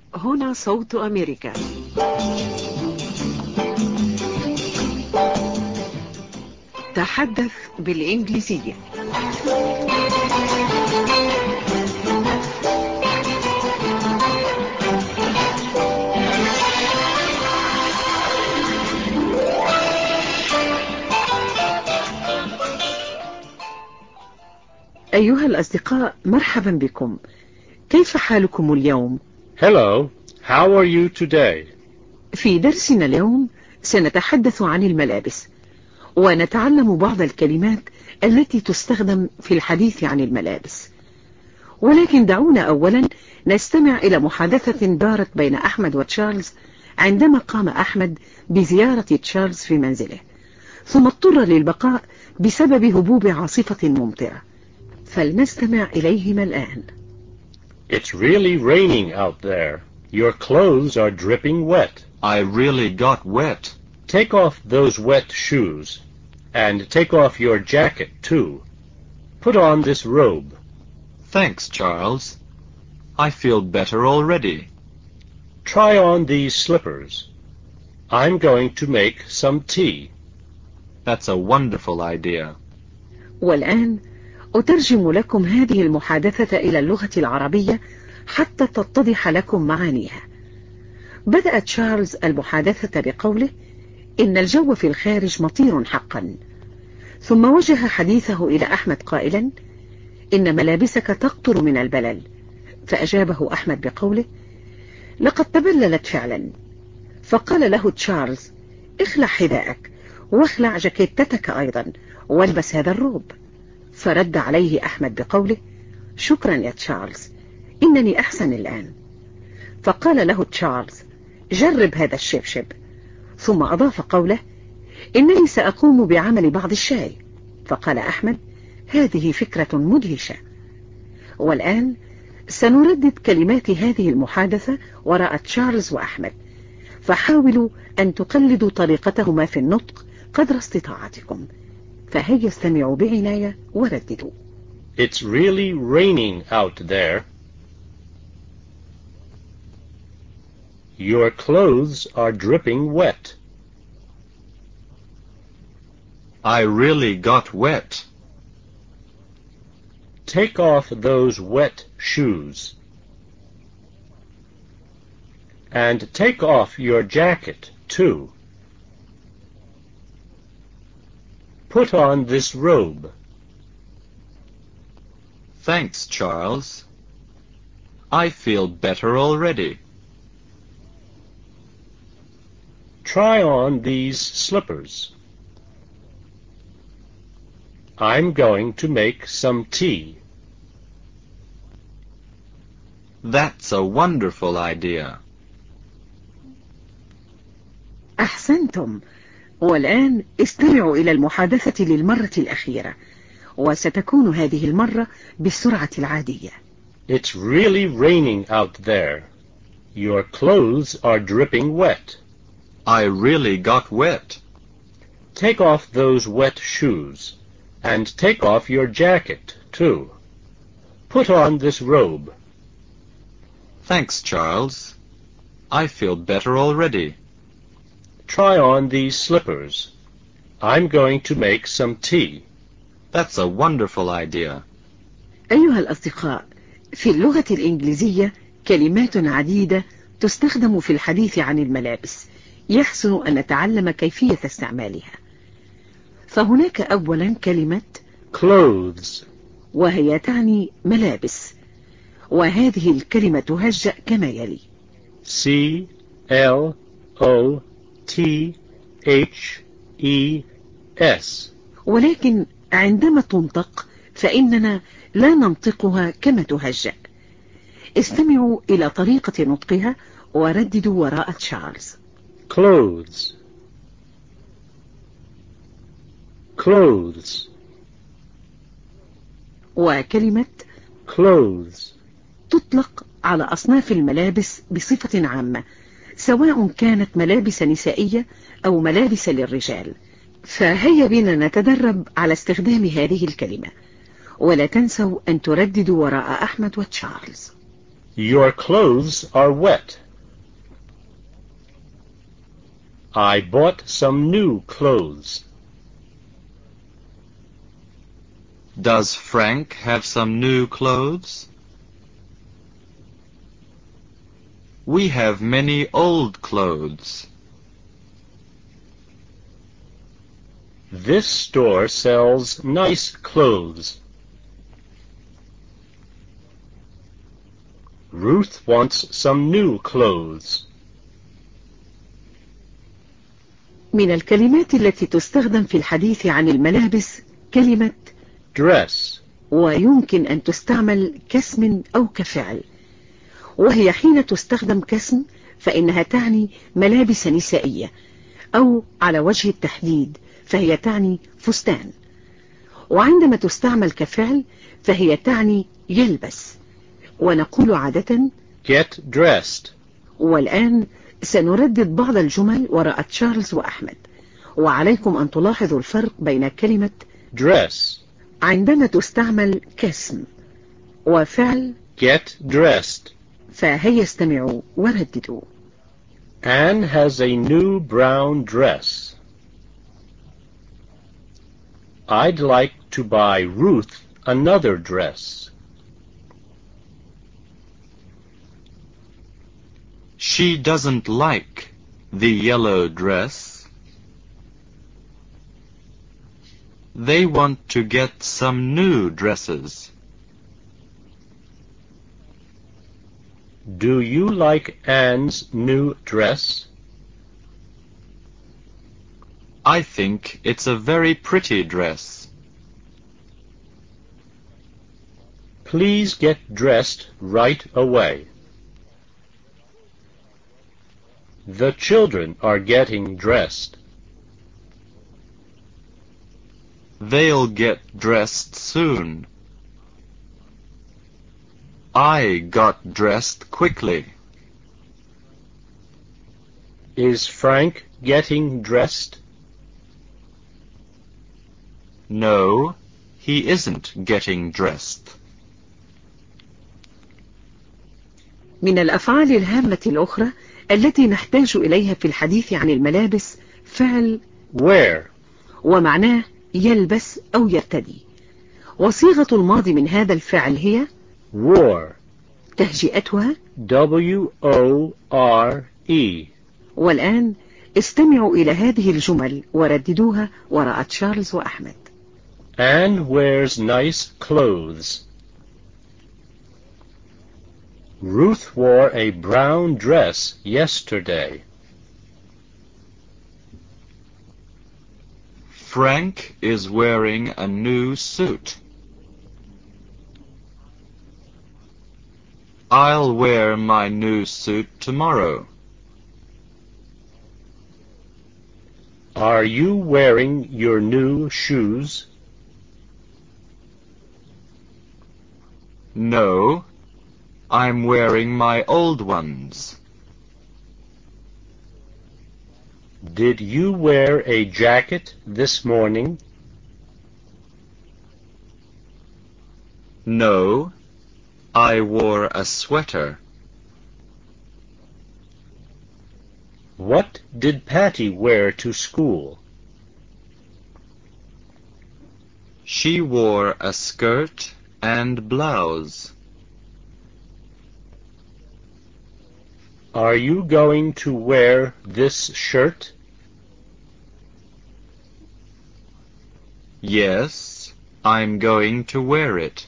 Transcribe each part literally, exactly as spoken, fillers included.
هنا صوت أمريكا. تحدث بالإنجليزية. أيها الأصدقاء، مرحبا بكم. كيف حالكم اليوم؟ Hello, how are you today? في درسنا اليوم سنتحدث عن الملابس، ونتعلم بعض الكلمات التي تستخدم في الحديث عن الملابس. ولكن دعونا أولا نستمع إلى محادثة دارت بين أحمد وتشارلز عندما قام أحمد بزيارة تشارلز في منزله، ثم اضطر للبقاء بسبب هبوب عاصفة ممطرة. فلنستمع إليهما الآن. It's really raining out there. Your clothes are dripping wet. I really got wet. Take off those wet shoes. And take off your jacket, too. Put on this robe. Thanks, Charles. I feel better already. Try on these slippers. I'm going to make some tea. That's a wonderful idea. والآن أترجم لكم هذه المحادثة إلى اللغة العربية حتى تتضح لكم معانيها. بدأ تشارلز المحادثة بقوله: إن الجو في الخارج مطير حقا. ثم وجه حديثه إلى أحمد قائلا: إن ملابسك تقطر من البلل. فأجابه أحمد بقوله: لقد تبللت فعلا. فقال له تشارلز: اخلع حذاءك واخلع جاكيتتك أيضا والبس هذا الروب. فرد عليه أحمد بقوله: شكرا يا تشارلز، إنني أحسن الآن. فقال له تشارلز: جرب هذا الشبشب. ثم أضاف قوله: إنني سأقوم بعمل بعض الشاي. فقال أحمد: هذه فكرة مدهشة. والآن سنردد كلمات هذه المحادثة وراء تشارلز وأحمد، فحاولوا أن تقلدوا طريقتهما في النطق قدر استطاعتكم. فهيا استمعوا بعناية ورددوا. It's really raining out there. Your clothes are dripping wet. I really got wet. Take off those wet shoes. And take off your jacket, too. Put on this robe. Thanks, Charles. I feel better already. Try on these slippers. I'm going to make some tea. That's a wonderful idea. أحسنتم. والآن استمعوا إلى المحادثة للمرة الأخيرة، وستكون هذه المرة بالسرعة العادية. It's really raining out there. Your clothes are dripping wet. I really got wet. Take off those wet shoes. And take off your jacket, too. Put on this robe. Thanks, Charles. I feel better already. Try on these slippers. I'm going to make some tea. That's a wonderful idea. أيها الأصدقاء، في اللغة الإنجليزية كلمات عديدة تستخدم في الحديث عن الملابس، يحسن أن نتعلم كيفية استعمالها. فهناك أولا كلمة clothes، وهي تعني ملابس، وهذه الكلمة تهجأ كما يلي: C L O T H E S. ولكن عندما تنطق فإننا لا ننطقها كما تهجأ. استمعوا إلى طريقة نطقها ورددوا وراء تشارلز. clothes clothes. وكلمة clothes تطلق على أصناف الملابس بصفة عامة، سواء كانت ملابس نسائية أو ملابس للرجال. فهيا بنا نتدرب على استخدام هذه الكلمة، ولا تنسوا أن ترددوا وراء أحمد وتشارلز. Your clothes are wet. I bought some new clothes. Does Frank have some new clothes? We have many old clothes. This store sells nice clothes. Ruth wants some new clothes. من الكلمات التي تستخدم في الحديث عن الملابس كلمة dress، ويمكن أن تستعمل كاسم أو كفعل، وهي حين تستخدم كاسم فإنها تعني ملابس نسائية، أو على وجه التحديد فهي تعني فستان، وعندما تستعمل كفعل فهي تعني يلبس، ونقول عادة get dressed. والآن سنردد بعض الجمل وراء تشارلز وأحمد، وعليكم أن تلاحظوا الفرق بين كلمة dress عندما تستعمل كاسم وفعل get dressed. فهيا استمعوا ورددوا. Anne has a new brown dress. I'd like to buy Ruth another dress. She doesn't like the yellow dress. They want to get some new dresses. Do you like Anne's new dress? I think it's a very pretty dress. Please get dressed right away. The children are getting dressed. They'll get dressed soon. I got dressed quickly. Is Frank getting dressed? No, he isn't getting dressed. من الأفعال الهامة الأخرى التي نحتاج إليها في الحديث عن الملابس فعل wear، ومعناه يلبس أو يرتدي، وصيغة الماضي من هذا الفعل هي wore، تهجئتها W O R E. والآن استمعوا إلى هذه الجمل ورددوها وراء تشارلز وأحمد. Anne wears nice clothes. Ruth wore a brown dress yesterday. Frank is wearing a new suit. I'll wear my new suit tomorrow. Are you wearing your new shoes? No, I'm wearing my old ones. Did you wear a jacket this morning? No, I wore a sweater. What did Patty wear to school? She wore a skirt and blouse. Are you going to wear this shirt? Yes, I'm going to wear it.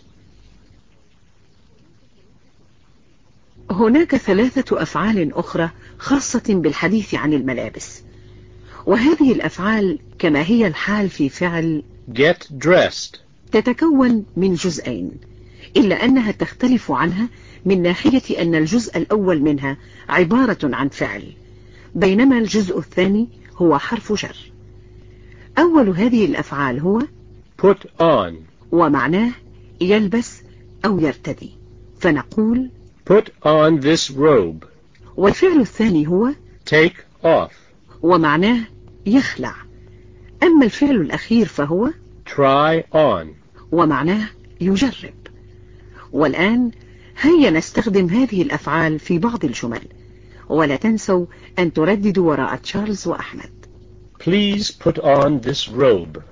هناك ثلاثة أفعال أخرى خاصة بالحديث عن الملابس، وهذه الأفعال كما هي الحال في فعل get dressed تتكون من جزئين، إلا أنها تختلف عنها من ناحية أن الجزء الأول منها عبارة عن فعل، بينما الجزء الثاني هو حرف جر. أول هذه الأفعال هو put on، ومعناه يلبس أو يرتدي، فنقول put on this robe. والفعل الثاني هو take off، ومعناه يخلع. أما الفعل الأخير فهو try on. ومعناه يجرب. والآن هيا نستخدم هذه الأفعال في بعض الجمل، ولا تنسوا أن ترددوا وراء تشارلز وأحمد. Please put on this robe.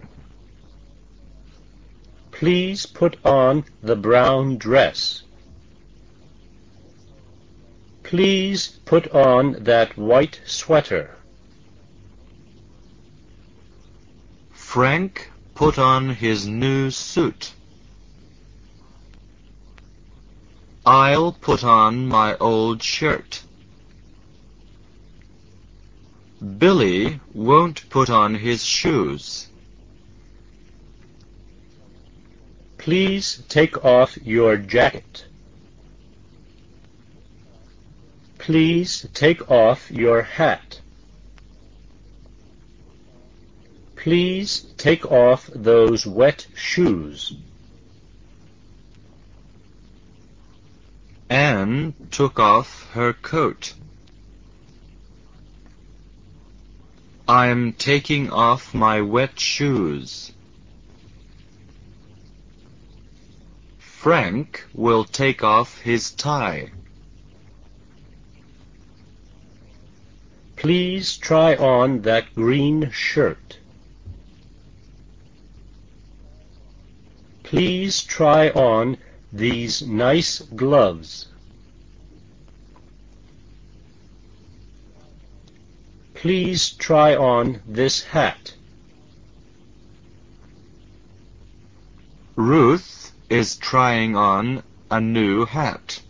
Please put on the brown dress. Please put on that white sweater. Frank put on his new suit. I'll put on my old shirt. Billy won't put on his shoes. Please take off your jacket. Please take off your hat. Please take off those wet shoes. Anne took off her coat. I'm taking off my wet shoes. Frank will take off his tie. Please try on that green shirt. Please try on these nice gloves. Please try on this hat. Ruth is trying on a new hat.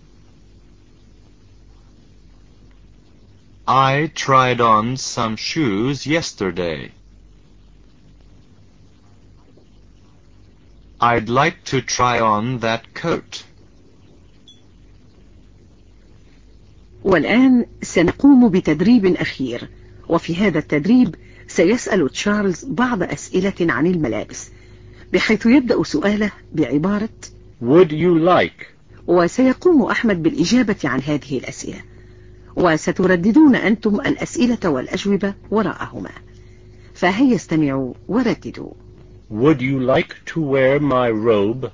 I tried on some shoes yesterday. I'd like to try on that coat. والآن سنقوم بتدريب أخير، وفي هذا التدريب سيسأل تشارلز بعض أسئلة عن الملابس، بحيث يبدأ سؤاله بعبارة Would you like؟ وسيقوم أحمد بالإجابة عن هذه الأسئلة، وسترددون أنتم الأسئلة والأجوبة وراءهما. فهيا استمعوا ورددوا. Would you like to wear my robe?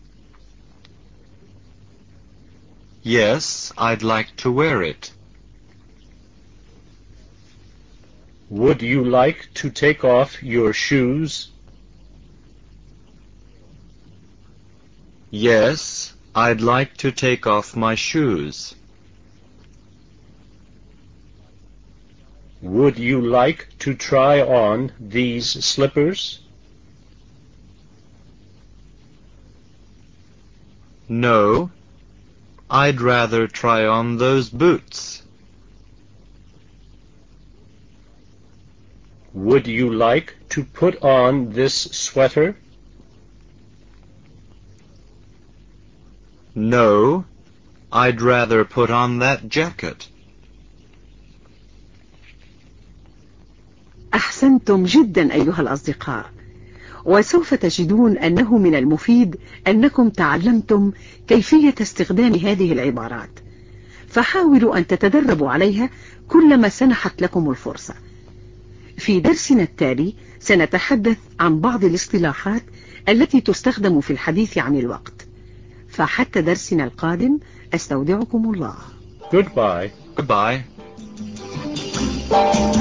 Yes, I'd like to wear it. Would you like to take off your shoes? Yes, I'd like to take off my shoes. Would you like to try on these slippers? No, I'd rather try on those boots. Would you like to put on this sweater? No, I'd rather put on that jacket. أحسنتم جدا أيها الأصدقاء، وسوف تجدون أنه من المفيد أنكم تعلمتم كيفية استخدام هذه العبارات، فحاولوا أن تتدربوا عليها كلما سنحت لكم الفرصة. في درسنا التالي سنتحدث عن بعض الاصطلاحات التي تستخدم في الحديث عن الوقت، فحتى درسنا القادم أستودعكم الله. Goodbye. Goodbye.